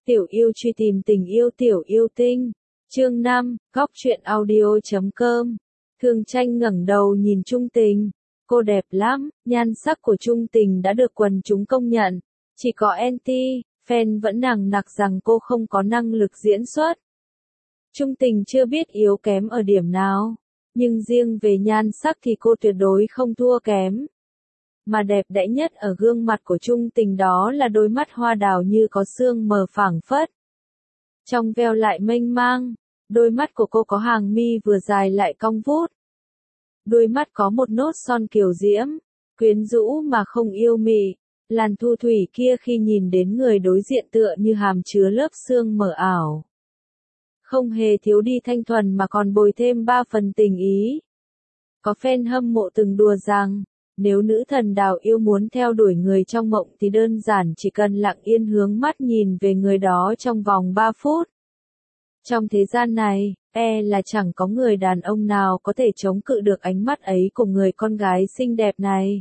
Tiểu yêu truy tìm tình yêu tiểu yêu tinh. Chương 5, góc truyện audio.com. Thương Tranh ngẩng đầu nhìn Trung Tình. Cô đẹp lắm, nhan sắc của Trung Tình đã được quần chúng công nhận. Chỉ có anti-fan vẫn nằng nặc rằng cô không có năng lực diễn xuất. Trung Tình chưa biết yếu kém ở điểm nào. Nhưng riêng về nhan sắc thì cô tuyệt đối không thua kém. Mà đẹp đẽ nhất ở gương mặt của Trung Tình đó là đôi mắt hoa đào như có sương mờ phảng phất. Trong veo lại mênh mang, đôi mắt của cô có hàng mi vừa dài lại cong vút. Đôi mắt có một nốt son kiều diễm, quyến rũ mà không yêu mị. Làn thu thủy kia khi nhìn đến người đối diện tựa như hàm chứa lớp sương mờ ảo. Không hề thiếu đi thanh thuần mà còn bồi thêm 3 phần tình ý. Có fan hâm mộ từng đùa rằng, nếu nữ thần đào yêu muốn theo đuổi người trong mộng thì đơn giản chỉ cần lặng yên hướng mắt nhìn về người đó trong vòng 3 phút. Trong thế gian này, là chẳng có người đàn ông nào có thể chống cự được ánh mắt ấy của người con gái xinh đẹp này.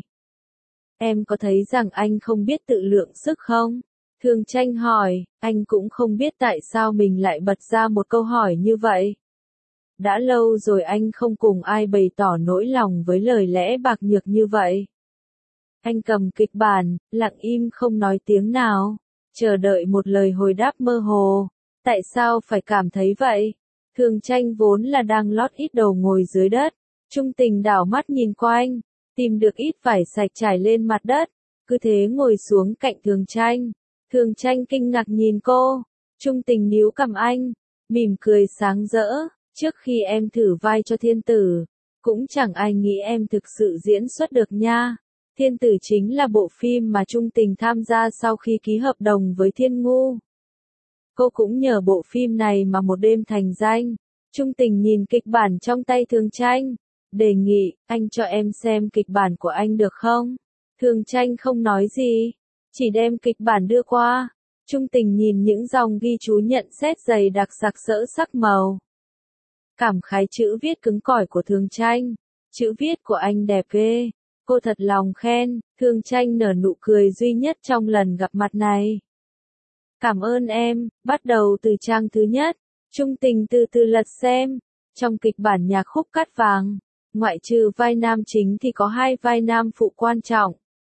Em có thấy rằng anh không biết tự lượng sức không? Thương Tranh hỏi, anh cũng không biết tại sao mình lại bật ra một câu hỏi như vậy. Đã lâu rồi anh không cùng ai bày tỏ nỗi lòng với lời lẽ bạc nhược như vậy. Anh cầm kịch bản, lặng im không nói tiếng nào, chờ đợi một lời hồi đáp mơ hồ. Tại sao phải cảm thấy vậy? Thương Tranh vốn là đang lót ít đầu ngồi dưới đất. Trung Tình đảo mắt nhìn quanh, tìm được ít vải sạch trải lên mặt đất, cứ thế ngồi xuống cạnh Thương Tranh. Thương Tranh kinh ngạc nhìn cô. Trung Tình níu cằm anh, mỉm cười sáng rỡ. Trước khi em thử vai cho Thiên Tử, cũng chẳng ai nghĩ em thực sự diễn xuất được nha. Thiên Tử chính là bộ phim mà Trung Tình tham gia sau khi ký hợp đồng với Thiên Ngu. Cô cũng nhờ bộ phim này mà một đêm thành danh. Trung Tình nhìn kịch bản trong tay Thương Tranh, đề nghị, anh cho em xem kịch bản của anh được không? Thương Tranh không nói gì, chỉ đem kịch bản đưa qua. Trung Tình nhìn những dòng ghi chú nhận xét dày đặc sặc sỡ sắc màu. Cảm khái chữ viết cứng cỏi của Thương Tranh. Chữ viết của anh đẹp ghê. Cô thật lòng khen. Thương Tranh nở nụ cười duy nhất trong lần gặp mặt này. Cảm ơn em. Bắt đầu từ trang thứ nhất. Trung Tình từ từ lật xem. Trong kịch bản nhạc khúc cát vàng, ngoại trừ vai nam chính thì có 2 vai nam phụ quan trọng.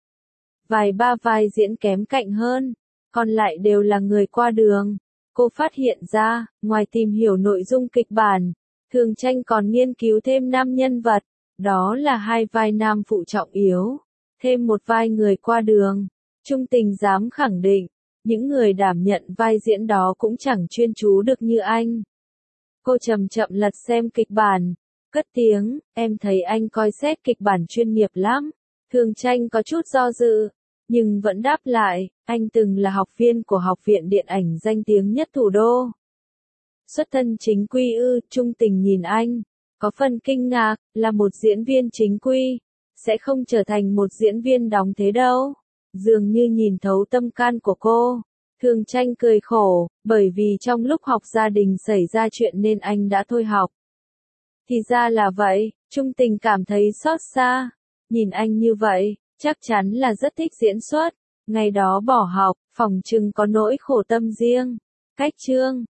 Vài 3 vai diễn kém cạnh hơn, còn lại đều là người qua đường. Cô phát hiện ra, ngoài tìm hiểu nội dung kịch bản, Thương Tranh còn nghiên cứu thêm 5 nhân vật, đó là 2 vai nam phụ trọng yếu, thêm một vai người qua đường. Trung Tình dám khẳng định, những người đảm nhận vai diễn đó cũng chẳng chuyên chú được như anh. Cô chậm chậm lật xem kịch bản, cất tiếng, em thấy anh coi xét kịch bản chuyên nghiệp lắm. Thương Tranh có chút do dự, nhưng vẫn đáp lại, anh từng là học viên của Học viện Điện ảnh danh tiếng nhất thủ đô. Xuất thân chính quy ư? Trung Tình nhìn anh, có phần kinh ngạc, là một diễn viên chính quy, sẽ không trở thành một diễn viên đóng thế đâu. Dường như nhìn thấu tâm can của cô. Thương Tranh cười khổ, bởi vì trong lúc học gia đình xảy ra chuyện nên anh đã thôi học. Thì ra là vậy, Trung Tình cảm thấy xót xa. Nhìn anh như vậy, chắc chắn là rất thích diễn xuất. Ngày đó bỏ học, phỏng chừng có nỗi khổ tâm riêng. Cách chương